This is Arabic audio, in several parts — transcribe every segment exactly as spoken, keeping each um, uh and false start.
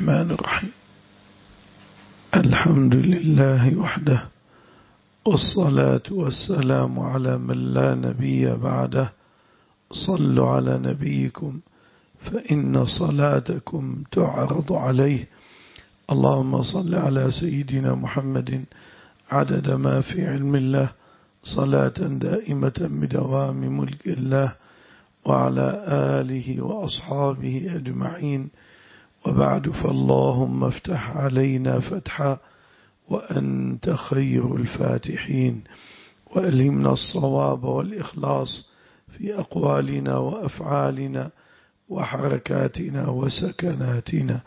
الرحمن الرحيم. الحمد لله وحده، والصلاة والسلام على من لا نبي بعده. صلوا على نبيكم فإن صلاتكم تعرض عليه. اللهم صل على سيدنا محمد عدد ما في علم الله، صلاة دائمة بدوام ملك الله، وعلى آله وأصحابه أجمعين. وبعد، فاللهم افتح علينا فتحا وأنت خير الفاتحين، وألهمنا الصواب والإخلاص في أقوالنا وأفعالنا وحركاتنا وسكناتنا،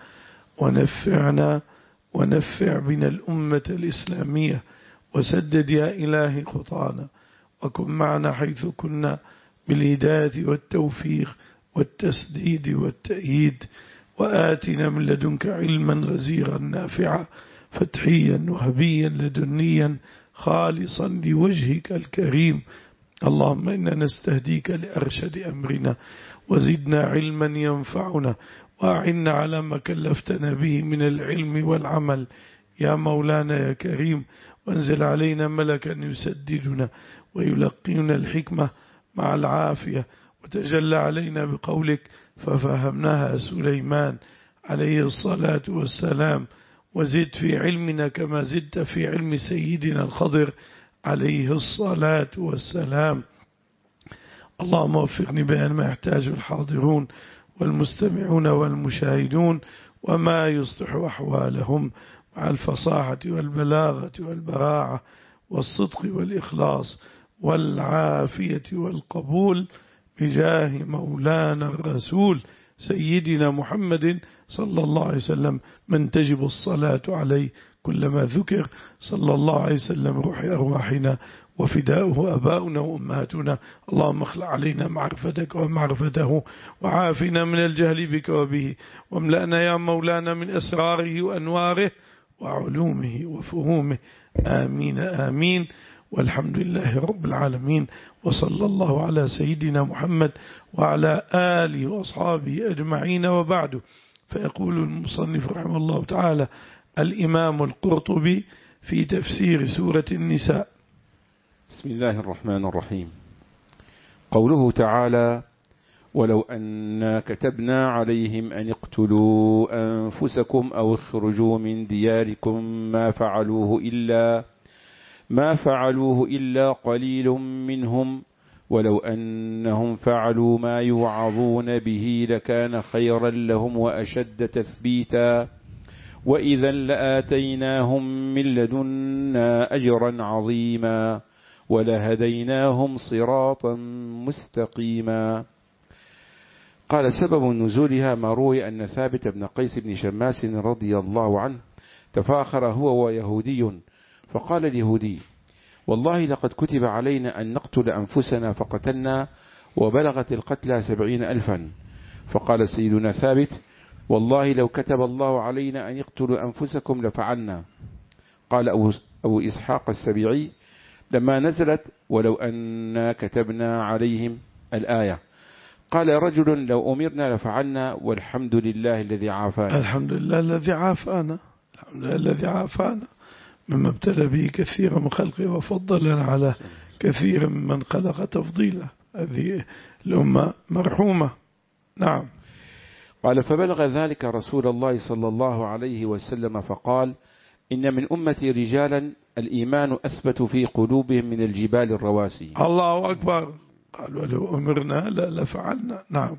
ونفعنا ونفع بنا الأمة الإسلامية، وسدد يا إلهي خطانا، وكن معنا حيث كنا بالهداية والتوفيق والتسديد والتأييد، وآتنا من لدنك علما غزيرا نافعا فتحيا وهبيا لدنيا خالصا لوجهك الكريم. اللهم إنا نستهديك لأرشد أمرنا، وزدنا علما ينفعنا، وأعنا على ما كلفتنا به من العلم والعمل يا مولانا يا كريم. وانزل علينا ملكا يسددنا ويلقينا الحكمة مع العافية، وتجلى علينا بقولك ففهمناها سليمان عليه الصلاة والسلام. وزد في علمنا كما زدت في علم سيدنا الخضر عليه الصلاة والسلام. اللهم وفقني بأن ما يحتاج الحاضرون والمستمعون والمشاهدون، وما يصلح أحوالهم مع الفصاحة والبلاغة والبراعة والصدق والإخلاص والعافية والقبول، بجاه مولانا الرسول سيدنا محمد صلى الله عليه وسلم، من تجب الصلاة عليه كلما ذكر صلى الله عليه وسلم روح أرواحنا وفداؤه أباؤنا وأمهاتنا. اللهم اخلع علينا معرفتك ومعرفته، وعافنا من الجهل بك وبه، واملأنا يا مولانا من أسراره وأنواره وعلومه وفهومه. آمين آمين، والحمد لله رب العالمين، وصلى الله على سيدنا محمد وعلى آله وأصحابه أجمعين. وبعد، فيقول المصنف رحمه الله تعالى الإمام القرطبي في تفسير سورة النساء: بسم الله الرحمن الرحيم. قوله تعالى: ولو أن كتبنا عليهم أن اقتلوا أنفسكم أو اخرجوا من دياركم ما فعلوه إلا ما فعلوه إلا قليل منهم، ولو أنهم فعلوا ما يوعظون به لكان خيرا لهم وأشد تثبيتا، وإذا لآتيناهم من لدنا أجرا عظيما ولهديناهم صراطا مستقيما. قال: سبب نزولها ما روي أن ثابت بن قيس بن شماس رضي الله عنه تفاخر هو ويهودي، فقال اليهودي: والله لقد كتب علينا أن نقتل أنفسنا فقتلنا، وبلغت القتلى سبعين ألفا. فقال سيدنا ثابت: والله لو كتب الله علينا أن يقتلوا أنفسكم لفعلنا. قال أبو إسحاق السبيعي: لما نزلت ولو أن كتبنا عليهم الآية، قال رجل: لو أمرنا لفعلنا، والحمد لله الذي عافانا. الحمد لله الذي عافانا، الحمد لله الذي عافانا مما ابتلى به كثيرا من خلقه، وفضلنا على كثير من خلق تفضيلا. هذه الأمة مرحومة. نعم. قال: فبلغ ذلك رسول الله صلى الله عليه وسلم فقال: إن من أمتي رجالا الإيمان أثبت في قلوبهم من الجبال الرواسي. الله أكبر. قالوا لو أمرنا لفعلنا. نعم.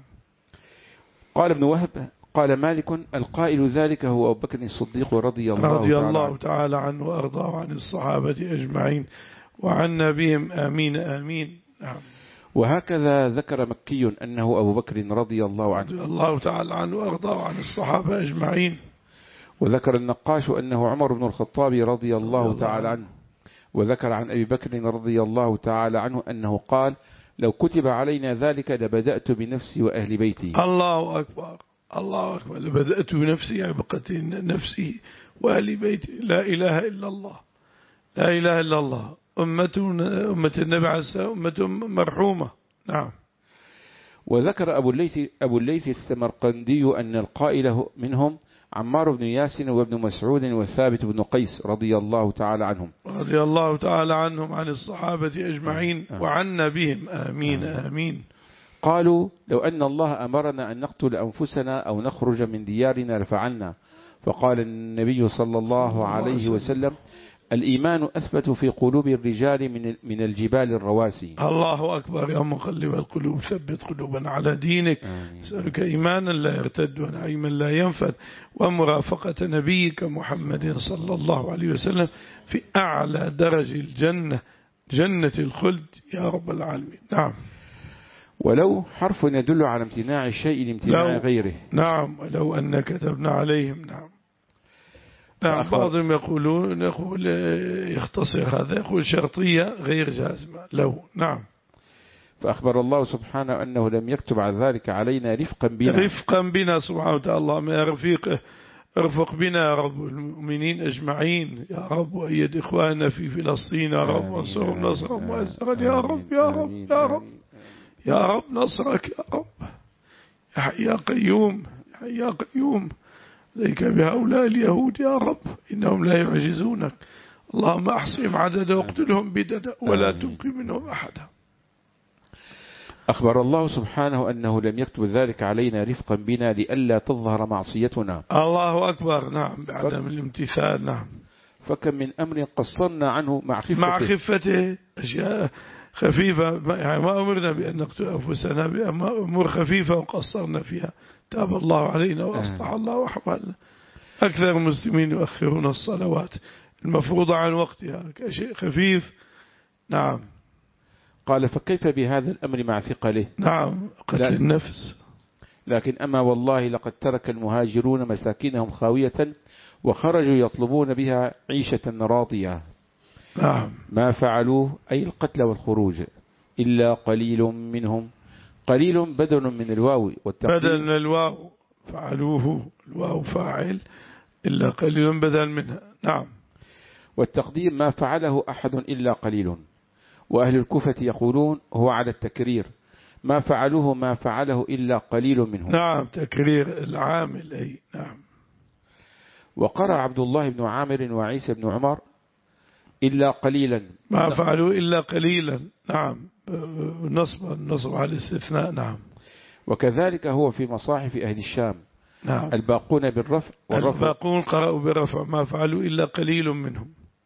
قال ابن وهب: قال مالك: القائل ذلك هو أبو بكر الصديق رضي الله, رضي تعالى, الله عنه. تعالى عنه وأرضاه عن الصحابة أجمعين وعنا بهم آمين آمين. نعم. وهكذا ذكر مكي أنه أبو بكر رضي الله عنه رضي الله تعالى عنه وأرضاه عن الصحابة أجمعين. وذكر النقاش أنه عمر بن الخطاب رضي الله تعالى عنه. وذكر عن أبي بكر رضي الله تعالى عنه أنه قال: لو كتب علينا ذلك لبدأت بنفسي وأهل بيتي. الله أكبر. الله أكبر. لبدأت بنفسي، يعني بقت نفسي وأهل بيتي. لا إله إلا الله، لا إله إلا الله. أمة أمة النبي عليه السلام أمة مرحومة. نعم. وذكر أبو الليث, أبو الليث السمرقندي أن القائل منهم عمار بن ياسر وابن مسعود وثابت بن قيس رضي الله تعالى عنهم رضي الله تعالى عنهم عن الصحابة أجمعين آه. وعنا بهم آمين آه. آمين. قالوا لو أن الله أمرنا أن نقتل أنفسنا أو نخرج من ديارنا لفعلنا. فقال النبي صلى الله عليه وسلم الإيمان أثبت في قلوب الرجال من من الجبال الرواسي. الله أكبر. يا مقلب القلوب ثبت قلوبنا على دينك. نسألك إيمانا لا يرتد ونعيما لا ينفد ومرافقة نبيك محمد صلى الله عليه وسلم في أعلى درج الجنة جنة الخلد يا رب العالمين. نعم. ولو حرف يدل على امتناع الشيء لامتناع غيره. نعم. ولو أن كتبنا عليهم. نعم. نعم. بعضهم يقولون يقول يختصر هذا يقول شرطية غير جازمة لو. نعم. فأخبر الله سبحانه أنه لم يكتب على ذلك علينا رفقا بنا رفقا بنا سبحانه وتعالى. اللهم يا رفيق ارفق بنا يا رب المؤمنين أجمعين يا رب وأيد إخواننا في فلسطين يا رب وانصرهم نصرا مؤزرا يا رب يا رب يا رب يا رب نصرك يا رب يا حي يا قيوم يا حي يا قيوم عليك بهؤلاء اليهود يا رب إنهم لا يعجزونك. اللهم أحصهم عددا واقتلهم بددا ولا تبقي منهم أحدا. أخبر الله سبحانه أنه لم يكتب ذلك علينا رفقا بنا لئلا تظهر معصيتنا. الله أكبر. نعم. بعدم الامتثال. نعم. فكم من أمر قصرنا عنه مع خفته مع خفته أشياء خفيفة يعني ما أمرنا بأن نقتل أنفسنا بأمور خفيفة وقصرنا فيها. تاب الله علينا وأصلح الله أحوالنا. أكثر المسلمين يؤخرون الصلوات المفروضة عن وقتها كشيء خفيف. نعم. قال فكيف بهذا الأمر مع ثقله. نعم. قتل النفس. لكن أما والله لقد ترك المهاجرون مساكنهم خاوية وخرجوا يطلبون بها عيشة راضية. نعم. ما فعلوه أي القتل والخروج إلا قليل منهم. قليل بدل من الواو بدل من الواو فعلوه الواو فاعل إلا قليل بدل منها. نعم. والتقدير ما فعله أحد إلا قليل. وأهل الكوفة يقولون هو على التكرير ما فعلوه ما فعله إلا قليل منهم. نعم. تكرير العامل أي. نعم. وقرأ عبد الله بن عامر وعيسى بن عمر إلا قليلا ما فعلوا إلا قليلا. نعم. نصب النصب على الاستثناء. نعم. وكذلك هو في مصاحف أهل الشام. نعم. الباقون بالرفع والرفع الباقون قرأوا بالرفع ما فعلوا إلا قليل منهم.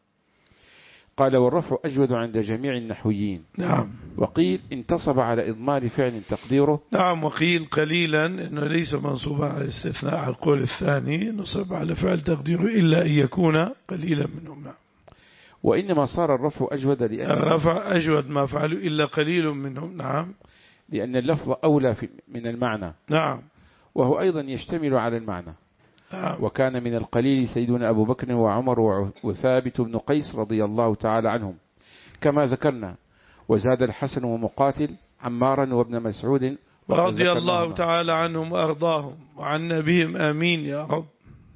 قال والرفع أجود عند جميع النحويين. نعم. وقيل انتصب على إضمار فعل تقديره. نعم. وقيل قليلا إنه ليس منصوبا على الاستثناء على القول الثاني نصب على فعل تقديره إلا أن يكون قليلا منهم. نعم. وإنما صار الرفع أجود لأن الرفع أجود ما فعلوا إلا قليل منهم. نعم. لأن اللفظ أولى من المعنى. نعم. وهو أيضا يشتمل على المعنى. نعم. وكان من القليل سيدنا أبو بكر وعمر وثابت بن قيس رضي الله تعالى عنهم كما ذكرنا. وزاد الحسن ومقاتل عمارا وابن مسعود رضي الله تعالى عنهم وأرضاهم وعنا بهم آمين يا رب.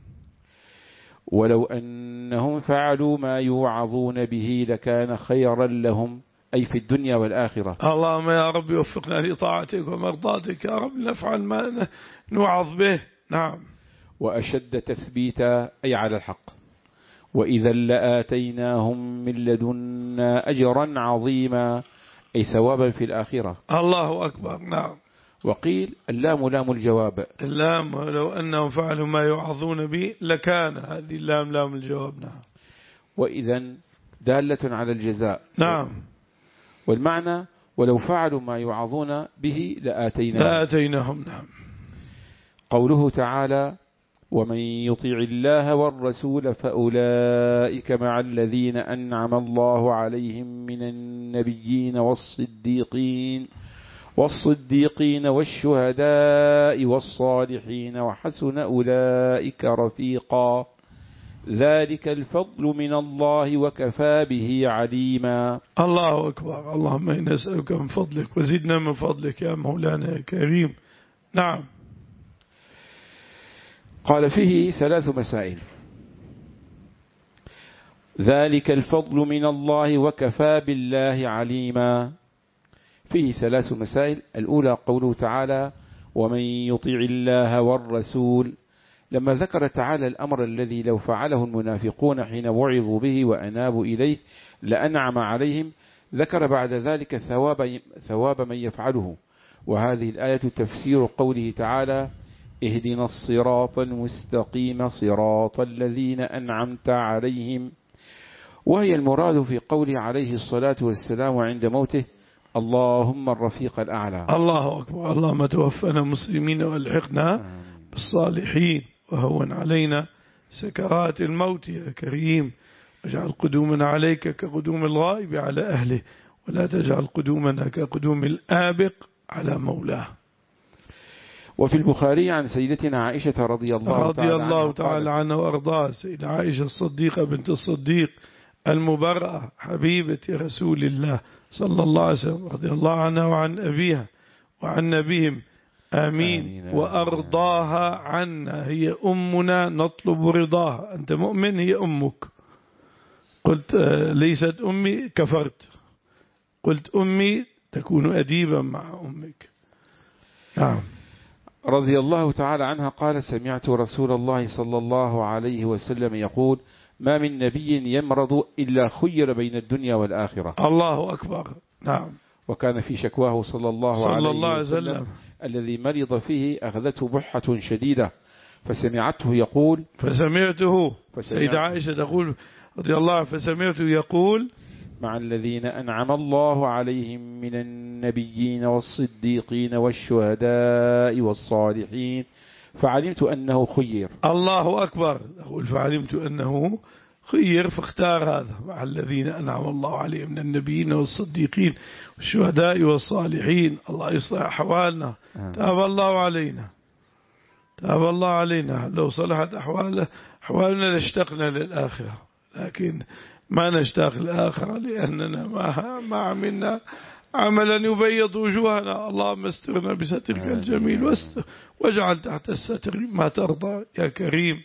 ولو أنهم فعلوا ما يوعظون به لكان خيرا لهم أي في الدنيا والآخرة. اللهم يا رب وفقنا لطاعتك ومرضاتك يا رب نفعل ما نوعظ به. نعم. وأشد تثبيتا أي على الحق. وإذا لآتيناهم من لدنا أجرا عظيما أي ثوابا في الآخرة. الله أكبر. نعم. وقيل اللام لام الجواب. اللام لو أنهم فعلوا ما يوعظون به لكان هذه اللام لام الجواب. نعم. وإذا دالة على الجزاء. نعم. والمعنى ولو فعلوا ما يوعظون به لآتيناهم. لآتيناهم. نعم. قوله تعالى ومن يطع الله والرسول فأولئك مع الذين أنعم الله عليهم من النبيين والصديقين والصديقين والشهداء والصالحين وحسن أولئك رفيقا ذلك الفضل من الله وكفى به عليما. الله أكبر. اللهم إنا نسألك من فضلك وزدنا من فضلك يا مولانا يا كريم. نعم. قال فيه ثلاث مسائل. ذلك الفضل من الله وكفى بالله عليما. فيه ثلاث مسائل. الأولى قوله تعالى ومن يطع الله والرسول لما ذكر تعالى الأمر الذي لو فعله المنافقون حين وعظوا به وأنابوا إليه لأنعم عليهم، ذكر بعد ذلك ثواب, ثواب من يفعله. وهذه الآية تفسير قوله تعالى: اهدنا الصراط المستقيم صراط الذين أنعمت عليهم، وهي المراد في قوله عليه الصلاة والسلام عند موته: اللهم الرفيق الأعلى. الله أكبر. اللهم توفنا مسلمين والحقنا بالصالحين وهون علينا سكرات الموت يا كريم، واجعل قدومنا عليك كقدوم الغائب على أهله، ولا تجعل قدومنا كقدوم الآبق على مولاه. وفي البخاري عن سيدتنا عائشة رضي الله رضي تعالى الله عنها تعالى عنها وأرضاها، سيدة عائشة الصديقة بنت الصديق المبرأة حبيبة رسول الله صلى الله عليه وسلم، رضي الله عنها وعن أبيها وعن نبيهم آمين, آمين وأرضاها عنا. هي أمنا نطلب رضاها. أنت مؤمن، هي أمك. قلت ليست أمي كفرت، قلت أمي تكون أديبا مع أمك. نعم. رضي الله تعالى عنها قال: سمعت رسول الله صلى الله عليه وسلم يقول: ما من نبي يمرض إلا خير بين الدنيا والآخرة. الله أكبر. نعم. وكان في شكواه صلى الله صلى عليه الله عليه وسلم, وسلم الذي مرض فيه أخذته بحة شديدة فسمعته يقول فسمعته سيدة عائشة تقول رضي الله عنها: فسمعته يقول: مع الذين أنعم الله عليهم من النبيين والصديقين والشهداء والصالحين فعلمت أنه خير. الله أكبر. أقول فعلمت أنه خير، فاختار هذا: مع الذين أنعم الله عليهم من النبيين والصديقين والشهداء والصالحين. الله يصلح أحوالنا. تاب الله علينا، تاب الله علينا. لو صلحت أحوالنا أحوالنا لاشتقنا للآخرة، لكن ما نشتاق للآخرة لأننا ما, ما عملنا عملا يبيض وجوهنا. اللهم استرنا بسترك الجميل واجعل تحت الستر ما ترضى يا كريم.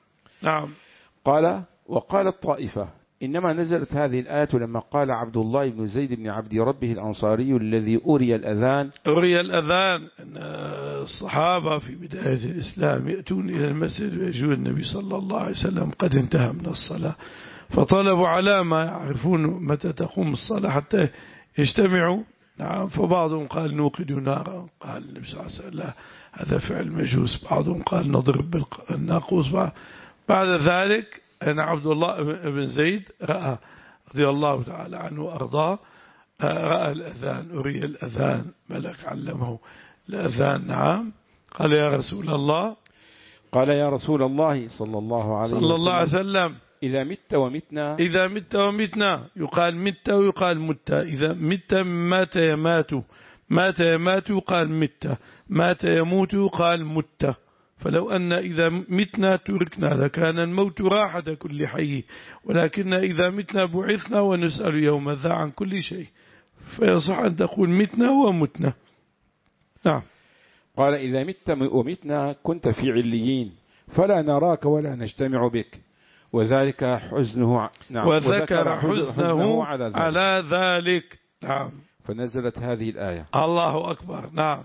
نعم. قال: وقالت طائفة: إنما نزلت هذه الآية لما قال عبد الله بن زيد بن عبد ربه الأنصاري الذي أري الأذان أري الأذان أن الصحابة في بداية الإسلام يأتون إلى المسجد ويجون النبي صلى الله عليه وسلم قد انتهى من الصلاة، فطلبوا علامة يعرفون متى تقوم الصلاة حتى يجتمعوا. نعم. فبعضهم قال: نوقد نارا. قال النبي صلى الله عليه وسلم: هذا فعل مجوس. بعضهم قال: نضرب بالناقوس. بعد ذلك أنا عبد الله بن زيد رأى رضي الله تعالى عنه وأرضاه، رأى الأذان، أري الأذان، ملك علمه الأذان. نعم. قال: يا رسول الله قال يا رسول الله صلى الله عليه صلى الله عليه وسلم إذا مت ومتنا إذا مت ومتنا، يقال مت ويقال مت. إذا مت مات يمات، مات يمات يقال مت، مات يموت يقال مت. فلو أن إذا متنا تركنا لكان الموت راحة كل حي، ولكن إذا متنا بعثنا ونسأل يوم ذا عن كل شيء، فيصح أن تقول متنا ومتنا. نعم. قال: إذا مت ومتنا كنت في عليين فلا نراك ولا نجتمع بك، وذلك حزنه. نعم. وذكر حزنه على ذلك, على ذلك. نعم. فنزلت هذه الآية. الله أكبر. نعم.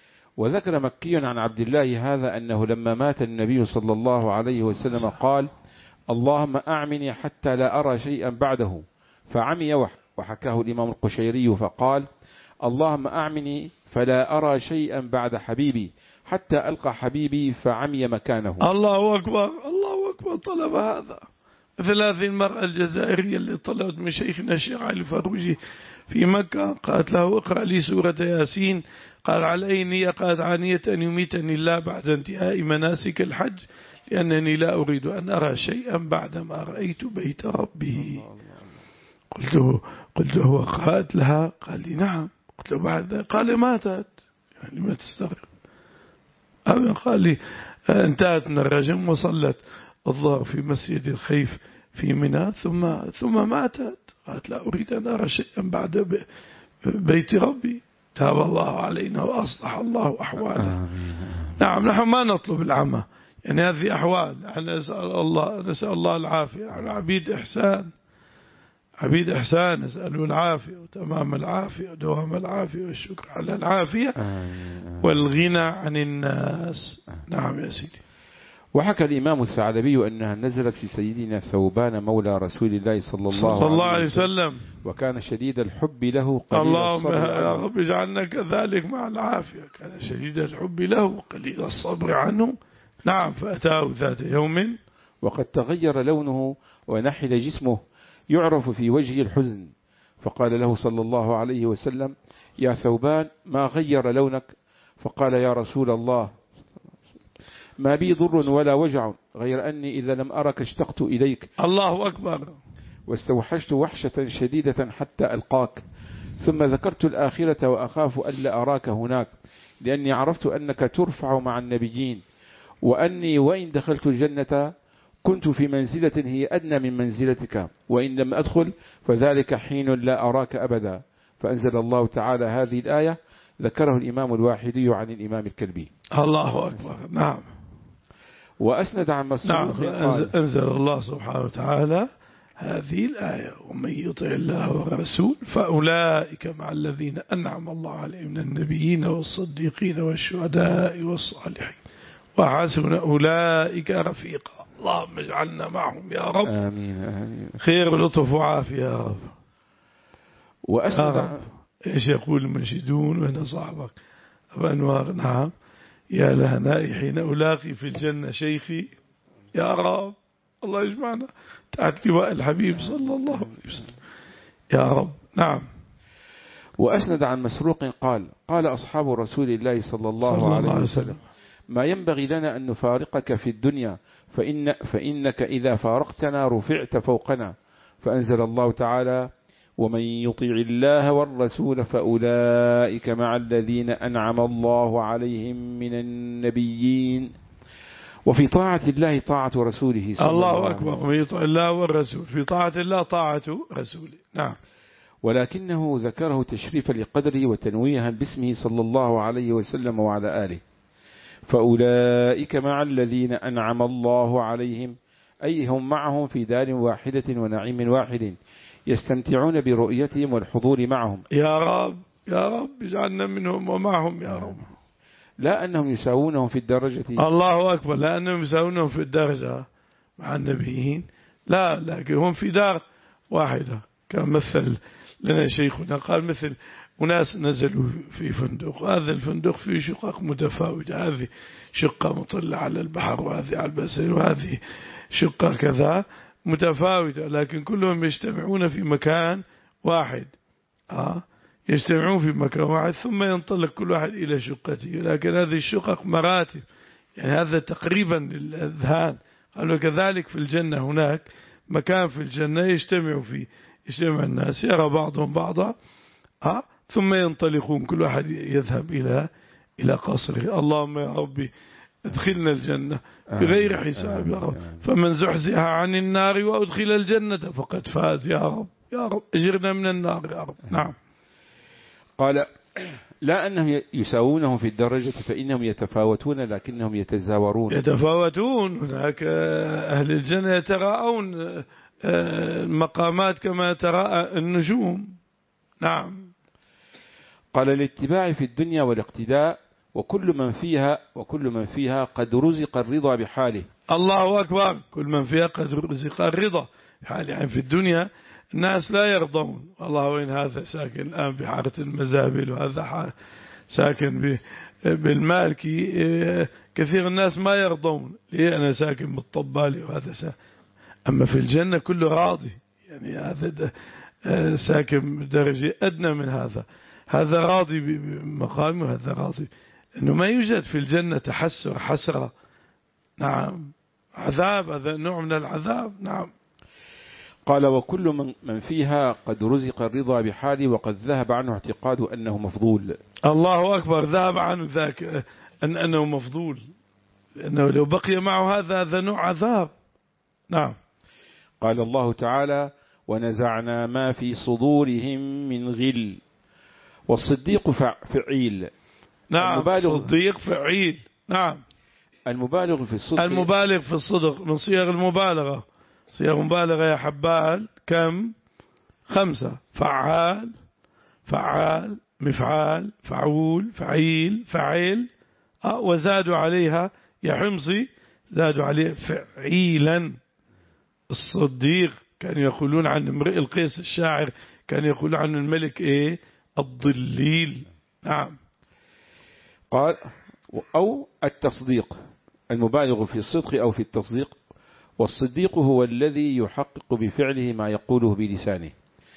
وذكر مكي عن عبد الله هذا أنه لما مات النبي صلى الله عليه وسلم قال: اللهم أعمني حتى لا أرى شيئا بعده، فعمي. وحكاه الإمام القشيري فقال: اللهم أعمني فلا أرى شيئا بعد حبيبي حتى ألقى حبيبي، فعمي مكانه. الله أكبر. الله أكبر. طلب هذا مثل هذه المرأة الجزائرية اللي طلبت من شيخنا الشيخ علي الفاروجي في مكة، قالت له: اقرأ لي سورة ياسين. قال: على أي نية؟ قالت: عانية أن يميتني الله بعد انتهاء مناسك الحج، لأنني لا أريد أن أرى شيئا بعدما رأيت بيت ربه. قلت له قلت له قالت لها؟ قال لي: نعم. قلت له: بعد؟ قال: ماتت. يعني ما تستغرب. قال لي: انتهت من الرجم وصلت الظهر في مسجد الخيف في منى ثم ثم ماتت. قالت: لا أريد أن أرى شيئا بعد بيت ربي. تاب الله علينا وأصلح الله أحوالنا. نعم. نحن ما نطلب العمى، يعني هذه أحوال. نسأل الله نسأل الله العافية. نحن عبيد إحسان، عبيد إحسان، نسأله العافية وتمام العافية ودوام العافية والشكر على العافية والغنى عن الناس. نعم يا سيدي. وحكى الإمام الثعلبي أنها نزلت في سيدنا ثوبان مولى رسول الله صلى الله, صلى الله عليه وسلم, وسلم، وكان شديد الحب له قليل اللهم الصبر يا عنه. رب اجعلنا كذلك مع العافية. كان شديد الحب له قليل الصبر عنه. نعم. فأتاه ذات يوم وقد تغير لونه ونحل جسمه يعرف في وجهه الحزن، فقال له صلى الله عليه وسلم: يا ثوبان ما غير لونك؟ فقال: يا رسول الله ما بي ضر ولا وجع غير أني إذا لم أرك اشتقت إليك. الله أكبر. واستوحشت وحشة شديدة حتى ألقاك، ثم ذكرت الآخرة وأخاف ألا أراك هناك، لأني عرفت أنك ترفع مع النبيين، وأني وإن دخلت الجنة كنت في منزلة هي أدنى من منزلتك، وإن لم أدخل فذلك حين لا أراك أبدا. فأنزل الله تعالى هذه الآية، ذكره الإمام الواحدي عن الإمام الكلبي. الله أكبر. نعم. وأسند عن مسروق نعم. قال: أنزل الله سبحانه وتعالى هذه الآية: ومن يطع الله والرسول فأولئك مع الذين أنعم الله عليهم من النبيين والصديقين والشهداء والصالحين وحسن أولئك رفيقا. اللهم اجعلنا معهم يا رب. آمين آمين. خير ولطف وعافية يا رب. وأسند يا رب. إيش يقول المنشدون وين صاحبك أبا أنوار؟ نعم. يا لهنائي حين ألاقي في الجنة شيخي يا رب. الله يجمعنا تحت لواء الحبيب صلى الله عليه وسلم يا رب. نعم. وأسند عن مسروق قال: قال أصحاب رسول الله صلى الله, صلى الله عليه وسلم: ما ينبغي لنا أن نفارقك في الدنيا، فإن فإنك إذا فارقتنا رفعت فوقنا. فأنزل الله تعالى: ومن يطع الله والرسول فأولئك مع الذين أنعم الله عليهم من النبيين. وفي طاعة الله طاعة رسوله صلى الله عليه وسلم. الله أكبر. ومن يطع الله والرسول، في طاعة الله طاعة رسوله. نعم. ولكنه ذكره تشريفا لقدره وتنويها باسمه صلى الله عليه وسلم وعلى آله. فأولئك مع الذين أنعم الله عليهم، أي هم معهم في دار واحدة ونعيم واحد، يستمتعون برؤيتهم والحضور معهم. يا رب يا رب اجعلنا منهم ومعهم يا رب. لا أنهم يساوونهم في الدرجة. الله أكبر. لا أنهم يساوونهم في الدرجة مع النبيين، لا، لكن هم في دار واحدة. كما مثل لنا شيخنا قال: مثل وناس نزلوا في فندق، هذا الفندق فيه شقق متفاوتة، هذه شقة مطلة على البحر، وهذه على البسين، وهذه شقة كذا متفاوتة، لكن كلهم يجتمعون في مكان واحد. آه يجتمعون في مكان واحد ثم ينطلق كل واحد إلى شقته، لكن هذه الشقق مراتب، يعني هذا تقريبا للأذهان. قالوا كذلك في الجنة هناك مكان في الجنة يجتمع فيه يجتمع الناس، يرى بعضهم بعضا، آه ثم ينطلقون كل واحد يذهب إلى إلى قصره. اللهم يا ربي ادخلنا الجنة بغير حساب يا رب. فمن زحزح عن النار وأدخل الجنة فقد فاز يا رب. يا رب اجرنا من النار يا رب. نعم. قال: لا أنهم يساوونهم في الدرجة، فإنهم يتفاوتون لكنهم يتزاورون. يتفاوتون. هناك أهل الجنة يتراءون المقامات كما تراءى النجوم. نعم. قال: الاتباع في الدنيا والاقتداء، وكل من فيها وكل من فيها قد رزق الرضا بحاله. الله أكبر. كل من فيها قد رزق الرضا بحاله. يعني في الدنيا الناس لا يرضون، والله وين هذا ساكن الآن بحارة المزابل، وهذا ساكن بالمالكي، كثير الناس ما يرضون. ليه؟ أنا ساكن بالطبالي وهذا ساكن. أما في الجنة كله راضي، يعني هذا ساكن درجة أدنى من هذا، هذا راضي بمقامه وهذا راضي، إنه ما يوجد في الجنة تحسر حسرة. نعم. عذاب، هذا نوع من العذاب. نعم. قال: وكل من فيها قد رزق الرضا بحاله، وقد ذهب عنه اعتقاد أنه مفضول. الله أكبر. ذهب عنه ذاك أن أنه مفضول، لأنه لو بقي معه هذا هذا نوع عذاب. نعم. قال الله تعالى: ونزعنا ما في صدورهم من غل. والصديق فعيل. نعم. صديق فعيل. نعم. المبالغ في الصدق. المبالغ في الصدق من صيغ المبالغة. صيغ مبالغة يا حبال كم؟ خمسة: فعال، فعال، مفعال، فعول، فعيل، فعيل، أه وزادوا عليها يا حمصي زادوا عليه فعيلا. الصديق كانوا يقولون عن امرئ القيس الشاعر، كانوا يقولون عن الملك إيه؟ الضليل. نعم. قال أو التصديق المبالغ في الصدق أو في التصديق. والصديق هو الذي يحقق بفعله ما يقوله بلسانه.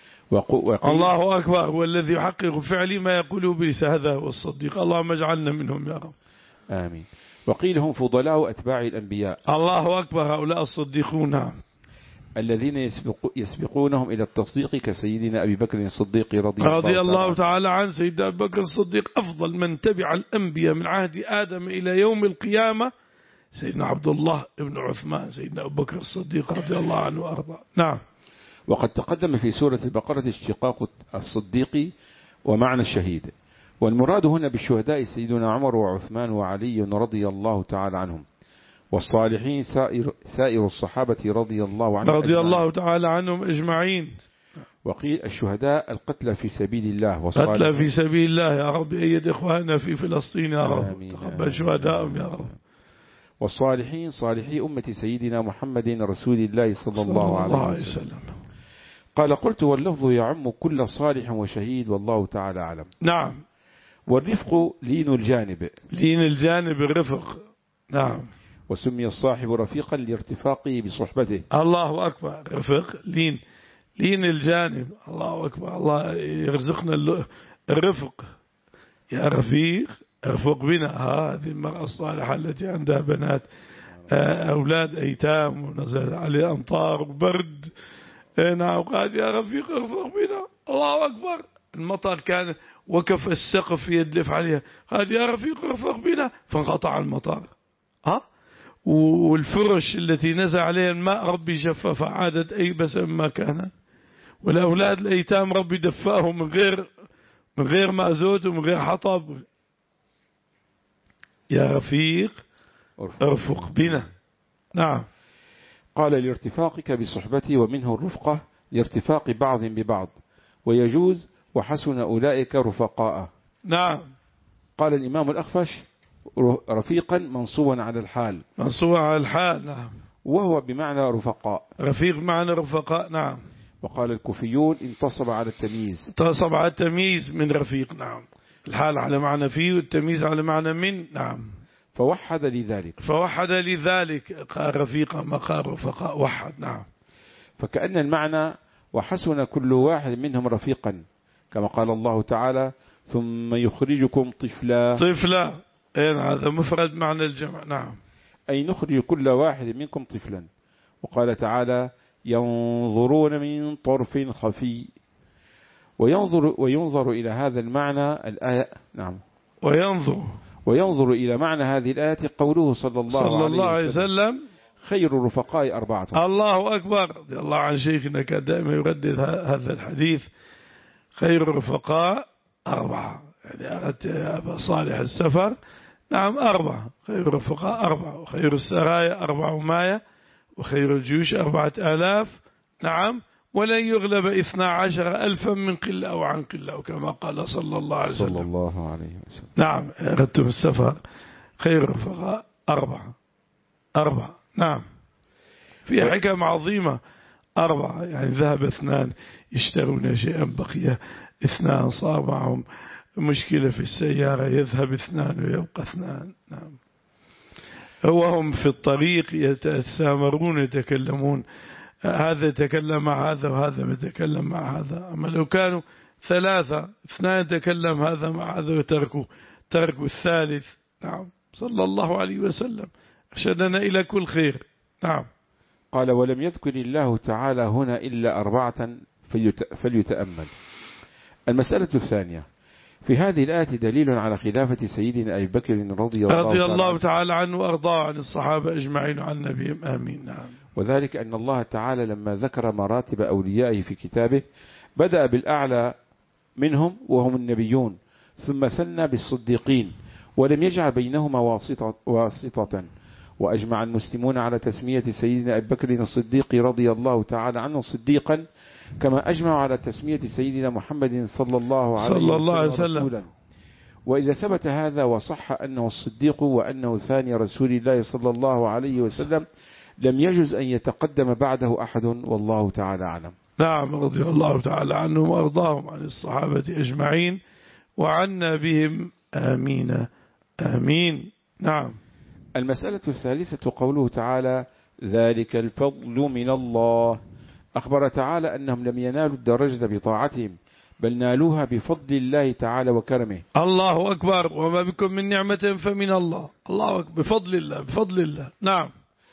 الله أكبر. هو الذي يحقق بفعله ما يقوله بلسانه، هذا هو الصديق. اللهم اجعلنا منهم يا رب. آمين. وقيل هم فضلاء أتباع الأنبياء. الله أكبر. هؤلاء الصديقون الذين يسبق يسبقونهم إلى التصديق كسيدنا أبي بكر الصديق رضي, رضي الله تعالى عنه. سيدنا أبي بكر الصديق أفضل من تبع الأنبياء من عهد آدم إلى يوم القيامة. سيدنا عبد الله بن عثمان، سيدنا أبو بكر الصديق رضي الله عنه وأرضاه. نعم. وقد تقدم في سورة البقرة اشتقاق الصديق ومعنى الشهيد، والمراد هنا بالشهداء سيدنا عمر وعثمان وعلي رضي الله تعالى عنهم، والصالحين سائر, سائر الصحابة رضي الله عنهم رضي الله تعالى عنهم أجمعين. وقيل الشهداء القتلى في سبيل الله، قتلى في سبيل الله يا رب. أيد إخواننا في فلسطين يا رب، تقبل شهدائهم يا رب. والصالحين صالحي أمة سيدنا محمد رسول الله صلى الله عليه وسلم. قال قلت واللفظ يعم كل صالح وشهيد والله تعالى أعلم. نعم. والرفق لين الجانب. لين الجانب الرفق. نعم. وسمي الصاحب رفيقا لارتفاقه بصحبته. الله أكبر. رفق لين لين الجانب. الله أكبر. الله يرزقنا الرفق يا رفيق. ارفق بنا. هذه المرأة الصالحة التي عندها بنات أولاد أيتام ونزل عليه أمطار وبرد، نعم، قال يا رفيق ارفق بنا. الله أكبر. المطر كان وقف السقف يدلف عليها، قال يا رفيق ارفق بنا، فانقطع المطر. ها والفرش التي نزل عليها الماء ربي جففها، عادت أيبس ما كان. والأولاد الأيتام ربي دفاهم من غير من غير مازوت ومن غير حطب. يا رفيق ارفق بنا. نعم. قال لارتفاقك بصحبتي، ومنه الرفقة لارتفاق بعض ببعض، ويجوز وحسن أولئك رفقاء. نعم. قال الإمام الأخفش رفيقا منصوبا على الحال. منصوبا على الحال. نعم. وهو بمعنى رفقاء. رفيق معنى رفقاء. نعم. وقال الكوفيون انتصب على التمييز. انتصب على التمييز من رفيق. نعم. الحال على معنى فيه والتمييز على معنى من. نعم. فوحد لذلك. فوحد لذلك. قال رفيقا ما قال رفقاء. وحد. نعم. فكأن المعنى وحسن كل واحد منهم رفيقا، كما قال الله تعالى ثم يخرجكم طفلا. طفلا. إيه هذا مفرد معنى الجمع. نعم. أي نخرج كل واحد منكم طفلا. وقال تعالى ينظرون من طرف خفي. وينظر, وينظر إلى هذا المعنى الآية. نعم. وينظر وينظر إلى معنى هذه الآية قوله صلى الله, صلى الله عليه وسلم خير الرفقاء أربعة. الله أكبر. رضي الله عن شيخنا كان دائما يردد هذا الحديث. خير الرفقاء أربعة، يعني أردت يا أبا صالح السفر. نعم أربعة. خير الرفقاء أربعة، وخير السرايا أربع ماية، وخير الجيوش أربعة آلاف. نعم. ولن يغلب اثنا عشر ألفا من قلة أو عن قلة، وكما قال صلى الله عليه وسلم. صلى الله عليه وسلم. نعم. أردت السفر. خير الرفقاء أربعة. أربعة. نعم. في حكم عظيمة. أربعة يعني ذهب اثنان يشترون شيئا بقي اثنان، صار معهم مشكلة في السيارة، يذهب اثنان ويبقى اثنان. نعم. وهم في الطريق يتسامرون يتكلمون، هذا يتكلم مع هذا وهذا يتكلم مع هذا. أما لو كانوا ثلاثة، اثنان يتكلم هذا مع هذا وتركوا تركوا الثالث. نعم. صلى الله عليه وسلم أرشدنا إلى كل خير. نعم. قال ولم يذكر الله تعالى هنا إلا أربعة فليتأمل. المسألة الثانية في هذه الآية دليل على خلافة سيدنا أبي بكر رضي الله, رضي الله تعالى عنه وأرضاه عن الصحابة أجمعين وعن نبيهم آمين. نعم. وذلك أن الله تعالى لما ذكر مراتب أوليائه في كتابه بدأ بالأعلى منهم وهم النبيون، ثم ثنى بالصديقين، ولم يجعل بينهما واسطة, واسطة. وأجمع المسلمون على تسمية سيدنا أبي بكر الصديق رضي الله تعالى عنه صديقا، كما أجمعوا على تسمية سيدنا محمد صلى الله عليه, صلى الله عليه وسلم وسلم رسولا. وإذا ثبت هذا وصح أنه الصديق وأنه ثاني رسول الله صلى الله عليه وسلم لم يجوز أن يتقدم بعده أحد، والله تعالى أعلم. نعم، رضي الله تعالى عنهم وأرضاهم عن الصحابة أجمعين وعنا بهم آمين آمين. نعم. المسألة الثالثة قوله تعالى ذلك الفضل من الله. أخبر تعالى أنهم لم ينالوا الدرجة بطاعتهم، بل نالوها بفضل الله تعالى وكرمه. الله أكبر. وما بكم من نعمة فمن الله. الله أكبر. بفضل الله بفضل الله. نعم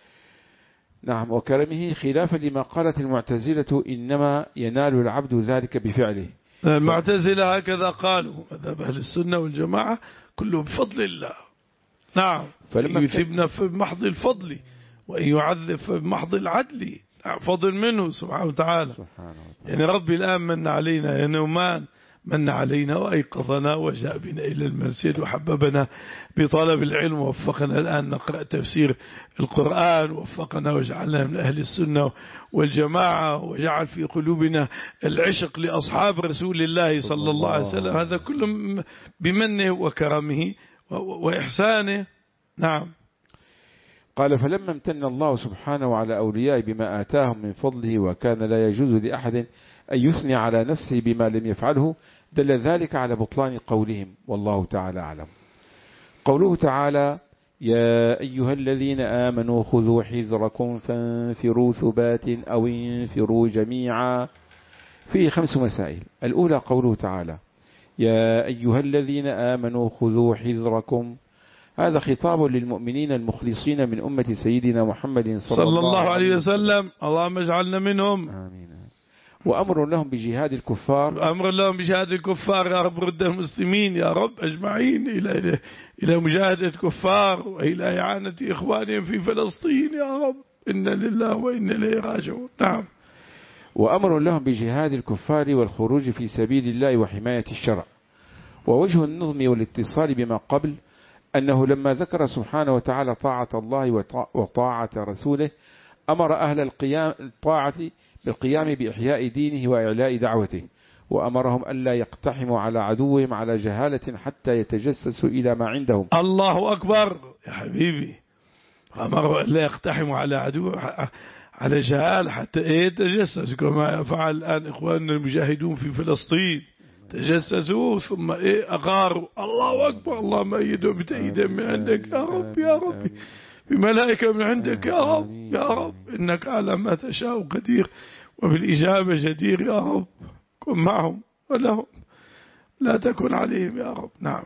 نعم وكرمه، خلافا لما قالت المعتزلة إنما ينال العبد ذلك بفعله. المعتزلة هكذا قالوا، مذهب أهل السنة والجماعة كله بفضل الله. نعم. فلما يثبنا في محض الفضل وإن يعذب في محض العدل، فضل منه سبحانه وتعالى. يعني ربي الآن من علينا يا نومان، من علينا وأيقظنا وجاء بنا إلى المسجد وحببنا بطلب العلم، ووفقنا الآن نقرأ تفسير القرآن، ووفقنا وجعلنا من أهل السنة والجماعة، وجعل في قلوبنا العشق لأصحاب رسول الله صلى الله عليه وسلم. هذا كله بمنه وكرمه وإحسانه. نعم. قال فلما امتن الله سبحانه على أوليائه بما آتاهم من فضله، وكان لا يجوز لأحد أن يثني على نفسه بما لم يفعله، دل ذلك على بطلان قولهم، والله تعالى أعلم. قوله تعالى يا أيها الذين آمنوا خذوا حذركم فانفروا ثبات أو انفروا جميعا، فيه خمس مسائل. الأولى قوله تعالى يا أيها الذين آمنوا خذوا حذركم، هذا خطاب للمؤمنين المخلصين من أمة سيدنا محمد صلى, صلى الله عليه وسلم. اللهم اجعلنا منهم. آمين. وأمر لهم بجهاد الكفار، أمر لهم بجهاد الكفار يا رب. رد المسلمين يا رب أجمعين إلى إلى مجاهدة الكفار وإلى إعانة إخوانهم في فلسطين يا رب. إنا لله وإنا إليه راجعون. نعم. وأمر لهم بجهاد الكفار والخروج في سبيل الله وحماية الشرع. ووجه النظم والاتصال بما قبل أنه لما ذكر سبحانه وتعالى طاعة الله وطاعة رسوله، أمر أهل القيام الطاعة بالقيام بإحياء دينه وإعلاء دعوته، وأمرهم ألا يقتحموا على عدوهم على جهالة حتى يتجسسوا إلى ما عندهم. الله أكبر يا حبيبي. أمرهم ألا يقتحموا على عدوهم على جهالة حتى يتجسسوا، كما يفعل الآن إخواننا المجاهدون في فلسطين. تجسسوا ثم إيه أغاروا. الله أكبر. اللهم أيدهم بتأييد من عندك يا رب يا رب، بملائكة من عندك يا رب يا رب، إنك على ما تشاء قدير وبالإجابة جدير يا رب. كن معهم ولهم، لا تكن عليهم يا رب. نعم.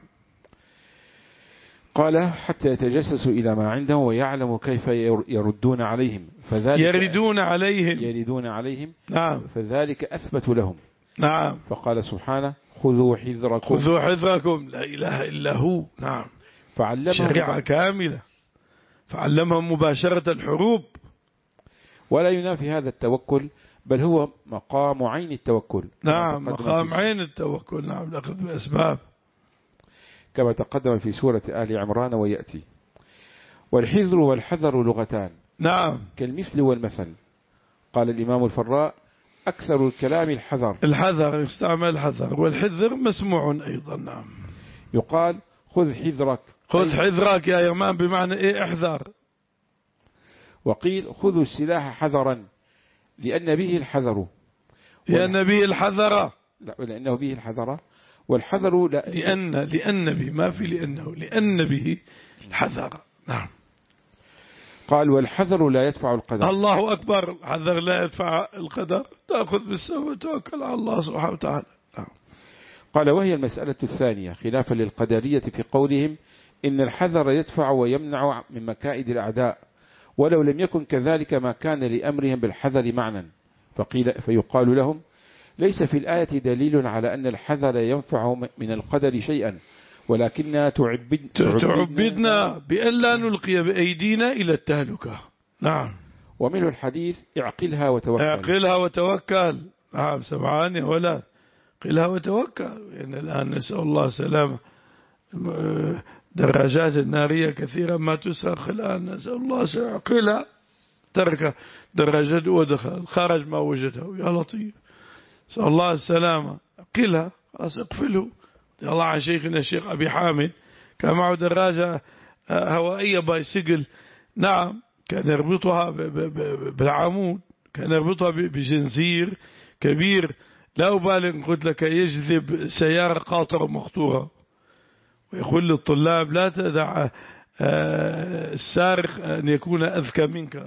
قال حتى يتجسسوا إلى ما عندهم ويعلموا كيف يردون عليهم، فذلك يردون عليهم يردون عليهم. نعم. فذلك أثبت لهم. نعم. فقال سبحانه خذوا حذركم. خذوا حذركم، لا إله إلا هو. نعم. فعلمهم شريعة كاملة، فعلمهم مباشرة الحروب. ولا ينافي هذا التوكل، بل هو مقام عين التوكل. نعم، مقام عين التوكل. نعم، الأخذ بأسباب كما تقدم في سورة آل عمران ويأتي. والحذر والحذر لغتان. نعم. كالمثل والمثل. قال الإمام الفراء أكثر الكلام الحذر. الحذر يستعمل الحذر، والحذر مسموع أيضا. نعم. يقال خذ حذرك، خذ حذرك يا يمان، بمعنى إيه؟ احذر. وقيل خذوا السلاح حذرا لأن به الحذر. لأن به الحذر. لا، لأنه به الحذر. والحذر لا، لأن لأن به، ما في لأنه، لأن به الحذر. نعم. قال والحذر لا يدفع القدر. الله أكبر. الحذر لا يدفع القدر، تأخذ بالسبب وتوكل على الله سبحانه وتعالى. نعم. قال وهي المسألة الثانية خلافا للقدرية في قولهم إن الحذر يدفع ويمنع من مكائد الأعداء، ولو لم يكن كذلك ما كان لأمرهم بالحذر معنى. فقيل فيقال لهم ليس في الآية دليل على أن الحذر ينفع من القدر شيئا، ولكننا تعبد تعبدنا بأن لا نلقي بأيدينا إلى التهلكة. نعم. ومنه الحديث اعقلها وتوكل. اعقلها وتوكل. نعم. سمعان يا ولد، اعقلها وتوكل. يعني الآن نسأل الله السلامة. دراجات النارية كثيرا ما تسخ الآن، نسأل الله سلامة. اعقلها، ترك دراجات ودخل، خرج ما وجده. يا لطيف، نسأل الله السلامة. اعقلها، خلاص اقفله الله عن شيخنا الشيخ أبي حامد كان معه دراجة هوائية بايسيكل، نعم، كان يربطها بالعمود، كان يربطها بجنزير كبير، لا أبالغ قلت لك يجذب سيارة قاطرة مخطورة، ويقول للطلاب لا تدع السارق أن يكون أذكى منك.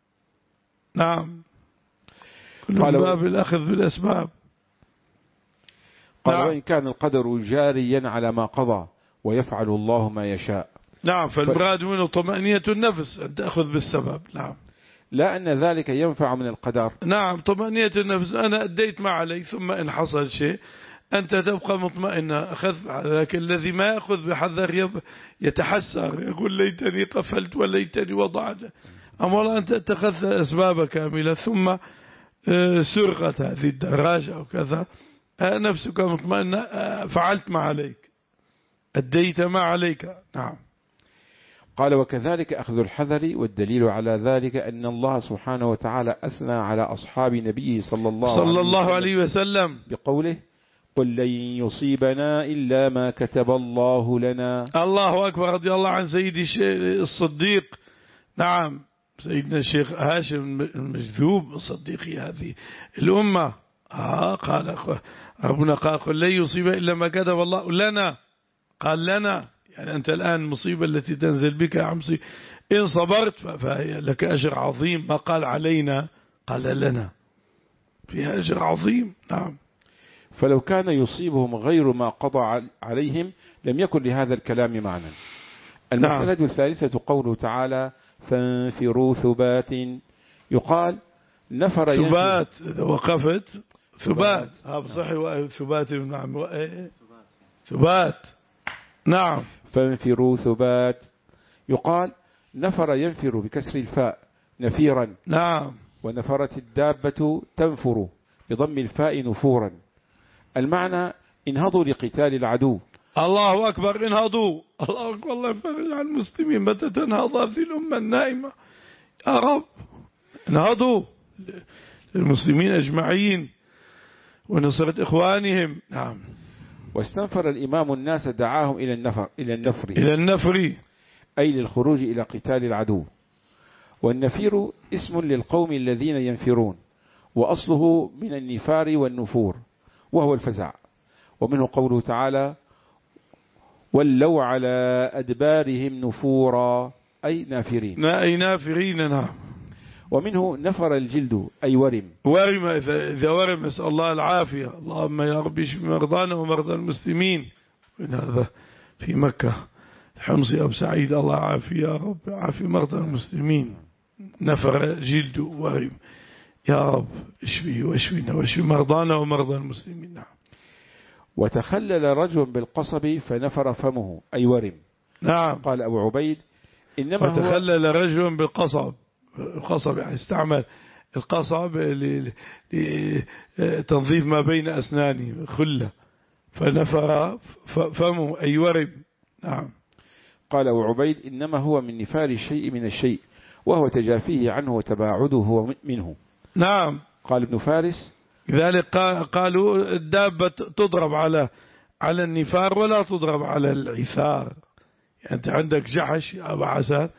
نعم، كل باب الأخذ بالأسباب. قال نعم. وإن كان القدر جاريا على ما قضى ويفعل الله ما يشاء. نعم، فالمراد منه طمأنينة النفس أن تأخذ بالسبب. نعم، لا أن ذلك ينفع من القدر. نعم، طمأنينة النفس، أنا أديت ما علي، ثم إن حصل شيء أنت تبقى مطمئنة، أخذ، لكن الذي ما يأخذ بحذر يتحسر، يقول ليتني قفلت وليتني وضعت. أما والله أنت اتخذت أسباب كاملة ثم سرقت هذه الدراجة أو كذا، نفسك مطمئنة، فعلت ما عليك، أديت ما عليك. نعم. قال وكذلك أخذ الحذر، والدليل على ذلك أن الله سبحانه وتعالى أثنى على أصحاب نبيه صلى الله, صلى الله عليه وسلم بقوله قل لن يصيبنا إلا ما كتب الله لنا. الله أكبر، رضي الله عن سيدي الصديق، نعم، سيدنا الشيخ هاشم المجذوب صديقي هذه الأمة. آه قال ربنا قال قل لن يصيب إلا ما كتب الله لنا، قال لنا، يعني أنت الآن المصيبة التي تنزل بك يا عمسي إن صبرت فهي لك أجر عظيم، ما قال علينا، قال لنا، فيها أجر عظيم. نعم. فلو كان يصيبهم غير ما قضى عليهم لم يكن لهذا الكلام معنى. المسألة نعم. الثالثة قوله تعالى فانفروا ثبات، يقال نفر ثبات، إذا وقفت ثبات، ها بصحي ثبات. نعم، ثبات. نعم. فانفروا ثبات، يقال نفر ينفر بكسر الفاء نفيرا. نعم. ونفرت الدابة تنفر بضم الفاء نفورا. المعنى انهضوا لقتال العدو. الله أكبر، انهضوا. الله أكبر، الله يفرج عن المسلمين. متى تنهض هذه الأمة النائمة يا رب؟ انهضوا للمسلمين أجمعين ونصرة إخوانهم. نعم. واستنفر الإمام الناس دعاهم إلى النفر إلى النفر إلى النفر أي للخروج إلى قتال العدو. والنفير اسم للقوم الذين ينفرون، وأصله من النفار والنفور وهو الفزع، ومنه قوله تعالى ولوا على أدبارهم نفورا أي نافرين. أي نافرين. نعم. ومنه نفر الجلد أي ورم. ورم، إذا ورم، نسأل الله العافية. اللهم يا رب اشف مرضانا ومرضى المسلمين. من هذا في مكة حمصي أبو سعيد، الله عافية يا رب، عافي مرضى المسلمين. نفر جلد ورم، يا رب اشفي واشفينا واشفي مرضانا ومرضى المسلمين. نعم. وتخلل رجل بالقصب فنفر فمه أي ورم. نعم. قال أبو عبيد إنما وتخلل هو رجل بالقصب، القصب يعني استعمل القصب لتنظيف ما بين أسنانه، خلة، فنفر فمه أي ورم. نعم. قال أبو عبيد إنما هو من نفار الشيء من الشيء، وهو تجافيه عنه وتباعده هو منه. نعم. قال ابن فارس لذلك قالوا الدابة تضرب على على النفار ولا تضرب على العثار. يعني أنت عندك جحش يا أبا عسى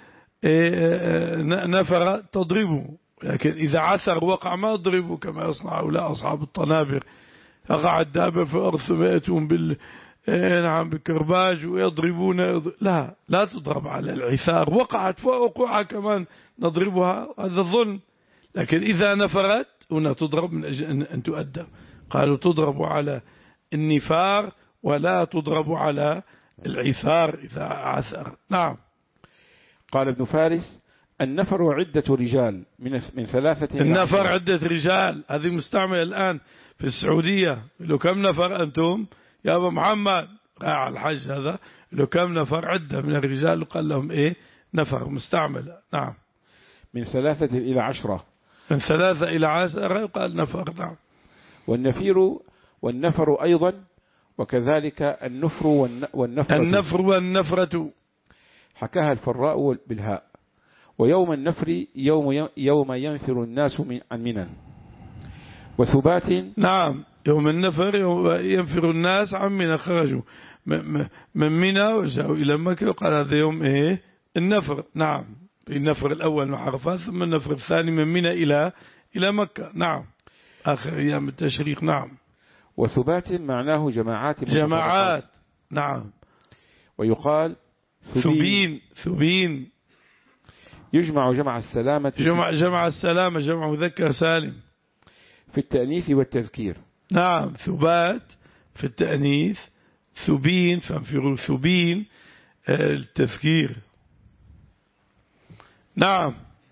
نفر تضربه، لكن إذا عثر وقع ما تضربه كما يصنع هؤلاء أصحاب الطنابر. يقع الدابة في الأرض ثم يأتون بال نعم بالكرباج ويضربون. لا لا تضرب على العثار، وقعت فوقعها كمان نضربها، هذا الظلم. لكن إذا نفرت هنا تضرب من أجل أن تؤدب. قالوا تضرب على النفار ولا تضرب على العثار إذا عثر. نعم. قال ابن فارس النفر عدة رجال من من ثلاثة. النفر عدة رجال، هذه مستعملة الآن في السعودية. لو كم نفر أنتم يا أبا محمد راعى الحج هذا؟ لو كم نفر؟ عدة من الرجال، قال لهم إيه نفر مستعملة. نعم. من ثلاثة إلى عشرة. من ثلاثة إلى عشرة قال نفر. نعم. والنفير والنفر أيضا، وكذلك النفر والنفرة. النفر والنفرة حكاها الفراء بالهاء. ويوم النفر يوم يوم ينفر الناس من عن منن. وثبات. نعم. يوم النفر ينفر الناس عن منى، خرجوا من منى وجاءوا إلى مكة، وقال هذا يوم إيه النفر. نعم، النفر الأول مع عرفات، ثم النفر الثاني من منى إلى إلى مكة. نعم، آخر أيام التشريق. نعم. وثبات معناه جماعات جماعات. نعم. ويقال ثبين ثبين يجمع جمع السلامة جمع جمع السلامة جمع مذكر سالم في التأنيث والتذكير. نعم، ثبات في التأنيث، ثبين فانفروا ثبين التذكير. نعم.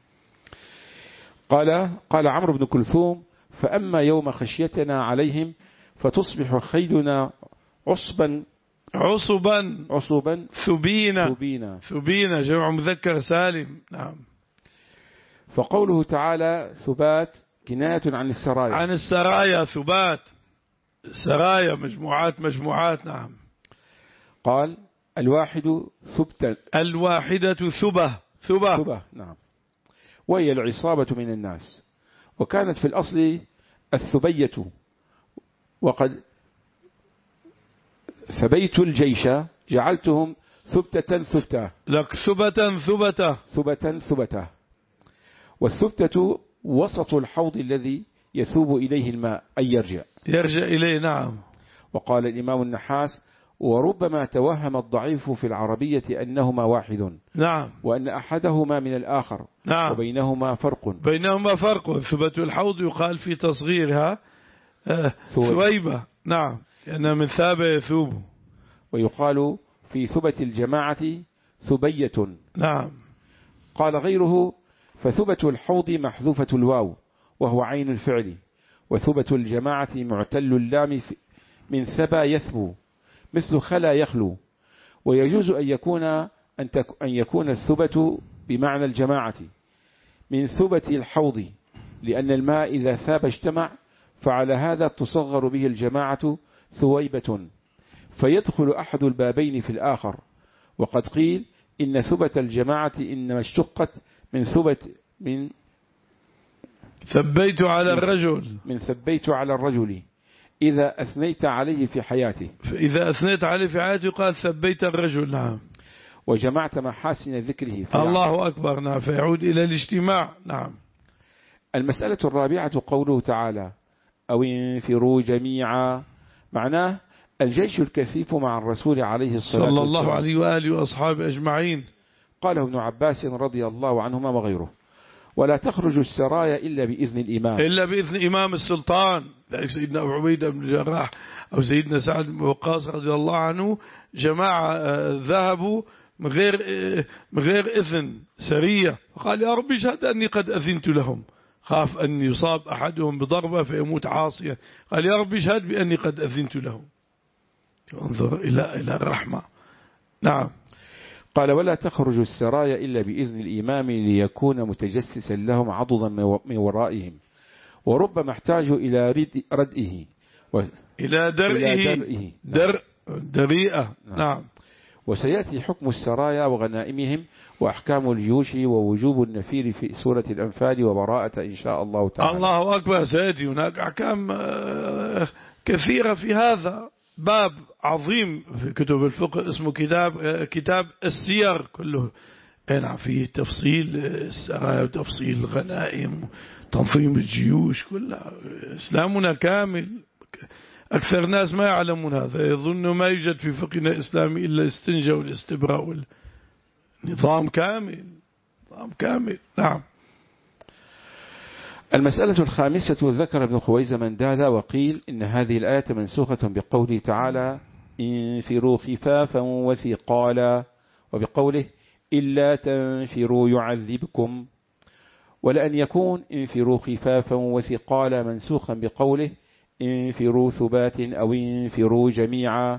قال قال عمرو بن كلثوم: فأما يوم خشيتنا عليهم فتصبح خيلنا عصبا عصبا عصبا ثبينا ثبينا ثبينا جمع مذكر سالم. نعم. فقوله تعالى ثبات كناية عن السرايا، عن السرايا، ثبات سرايا مجموعات مجموعات. نعم. قال الواحد ثبتا، الواحدة ثبة ثبة ثبة. نعم. وهي العصابة من الناس، وكانت في الأصل الثبية، وقد ثبيت الجيش جعلتهم ثبتة ثبتة، لك ثبة ثبتة ثبة ثبتة. والثبتة وسط الحوض الذي يثوب إليه الماء أي يرجع يرجع إليه. نعم. وقال الإمام النحاس: وربما توهم الضعيف في العربية أنهما واحد. نعم. وأن أحدهما من الآخر. نعم. وبينهما فرق. بينهما فرق. ثبة الحوض يقال في تصغيرها ثويبة. نعم، لأنها من ثاب يثوب. ويقال في ثبة الجماعة ثبية. نعم. قال غيره: فثبة الحوض محذوفة الواو وهو عين الفعل، وثبة الجماعة معتل اللام من ثبى يثبو مثل خلا يخلو. ويجوز أن يكون أن يكون الثبة بمعنى الجماعة من ثبة الحوض، لأن الماء إذا ثاب اجتمع، فعلى هذا تصغر به الجماعة ثويبة، فيدخل أحد البابين في الآخر. وقد قيل إن ثبة الجماعة إنما اشتقت من ثبت من ثبيت على الرجل من ثبيت على الرجل إذا أثنيت عليه في حياته، فإذا أثنيت عليه في حياته قال ثبيت الرجل. نعم. وجمعت محاسن ذكره. الله أكبر. نعم، فيعود إلى الاجتماع. نعم. المسألة الرابعة قوله تعالى: أو انفروا جميعا، معناه الجيش الكثيف مع الرسول عليه الصلاة والسلام صلى الله عليه وآله وأصحابه أجمعين. قاله ابن عباس رضي الله عنهما وغيره: ولا تخرج السرايا إلا بإذن الإمام، إلا بإذن إمام السلطان. سيدنا أبو عبيدة بن الجراح أو سيدنا سعد بن وقاص رضي الله عنه، جماعة ذهبوا من غير من غير إذن سرية، فقال: يا رب اشهد أني قد أذنت لهم، خاف أن يصاب أحدهم بضربة فيموت عاصيا، قال: يا رب اشهد بأني قد أذنت لهم. انظر إلى إلى الرحمة. نعم. قال: ولا تخرج السرايا إلا بإذن الإمام ليكون متجسسا لهم عضدا من ورائهم، وربما احتاجوا إلى ردئه و... إلى درئه, درئه. در دريئة. نعم. نعم. وسيأتي حكم السرايا وغنائمهم وأحكام الجيوش ووجوب النفير في سورة الأنفال وبراءة إن شاء الله تعالى. الله أكبر. سيأتي هناك أحكام كثيرة في هذا باب عظيم في كتب الفقه اسمه كتاب كتاب السير كله. نعم، فيه تفصيل السرايا وتفصيل الغنائم وتنظيم الجيوش كلها. إسلامنا كامل. أكثر ناس ما يعلمون هذا، يظن ما يوجد في فقهنا الإسلامي إلا الاستنجاء والاستبراء. نظام كامل، نظام كامل. نعم. المسألة الخامسة ذكر ابن خويزة من دادا وقيل إن هذه الآية منسوخة بقوله تعالى: انفروا خفافا وثقالا، وبقوله: إلا تنفروا يعذبكم. ولأن يكون انفروا خفافا وثقالا منسوخا بقوله: انفروا ثبات أو انفروا جميعا،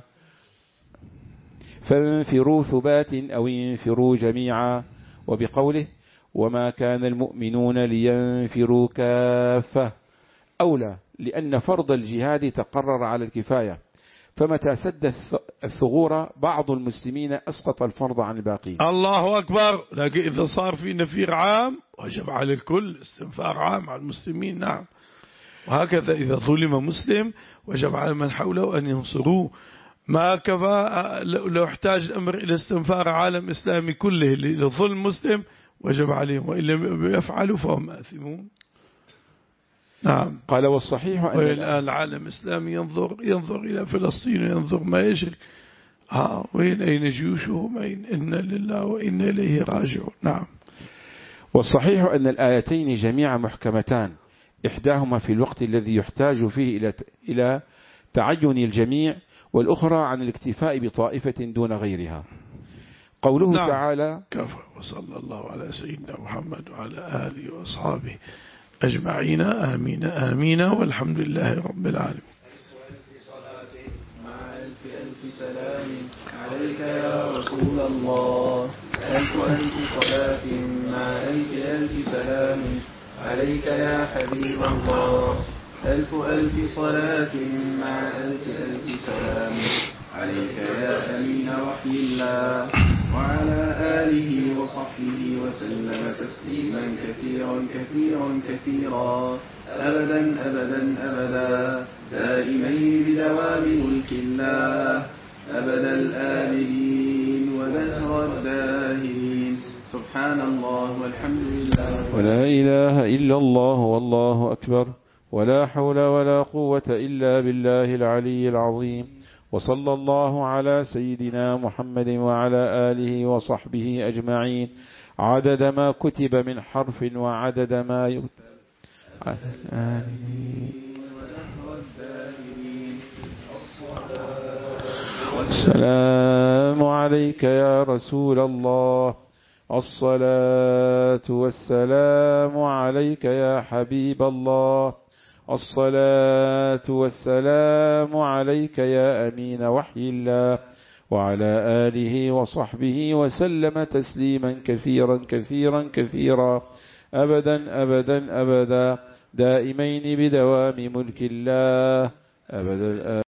فانفروا ثبات أو انفروا جميعا. وبقوله: وما كان المؤمنون لينفروا كافة، أولى، لأن فرض الجهاد تقرر على الكفاية، فمتى سد الثغور بعض المسلمين أسقط الفرض عن الباقين. الله أكبر. لكن إذا صار في نفير عام وجب على الكل، استنفار عام على المسلمين. نعم. وهكذا إذا ظلم مسلم وجب على من حوله أن ينصروه. ما كفى لو احتاج الأمر إلى استنفار عالم إسلامي كله لظلم مسلم وجب عليهم، وإن لم يفعلوا فهم آثمون. نعم. قال والصحيح أن الآن العالم الإسلامي ينظر ينظر إلى فلسطين وينظر ما يجري. ها وين أين جيوشهم؟ أين إنا لله وإنا إليه راجعون. نعم. والصحيح أن الآيتين جميعا محكمتان، إحداهما في الوقت الذي يحتاج فيه إلى إلى تعين الجميع، والأخرى عن الاكتفاء بطائفة دون غيرها. قوله نعم. تعالى كفى. وصلى الله على سيدنا محمد وعلى آله وأصحابه أجمعين. آمين آمين والحمد لله رب العالمين. ألف سلام عليك يا رسول الله، ألف ألف صلاة مع ألف ألف سلام عليك يا حبيب الله، ألف ألف صلاة مع ألف ألف سلام عليك يا أمين وحي الله، وعلى آله وصحبه وسلم تسليما كثيرا كثيرا كثيرا أبدا أبدا أبدا دائمين بدوام ملك الله، أبد الآبدين ودهر الداهرين. سبحان الله والحمد لله ولا إله إلا الله والله أكبر، ولا حول ولا قوة إلا بالله العلي العظيم. وصلى الله على سيدنا محمد وعلى آله وصحبه أجمعين عدد ما كتب من حرف وعدد ما يكتب. السلام عليك يا رسول الله، الصلاة والسلام عليك يا حبيب الله، الصلاة والسلام عليك يا أمين وحي الله، وعلى آله وصحبه وسلم تسليما كثيرا كثيرا كثيرا أبدا أبدا أبدا دائمين بدوام ملك الله أبدا.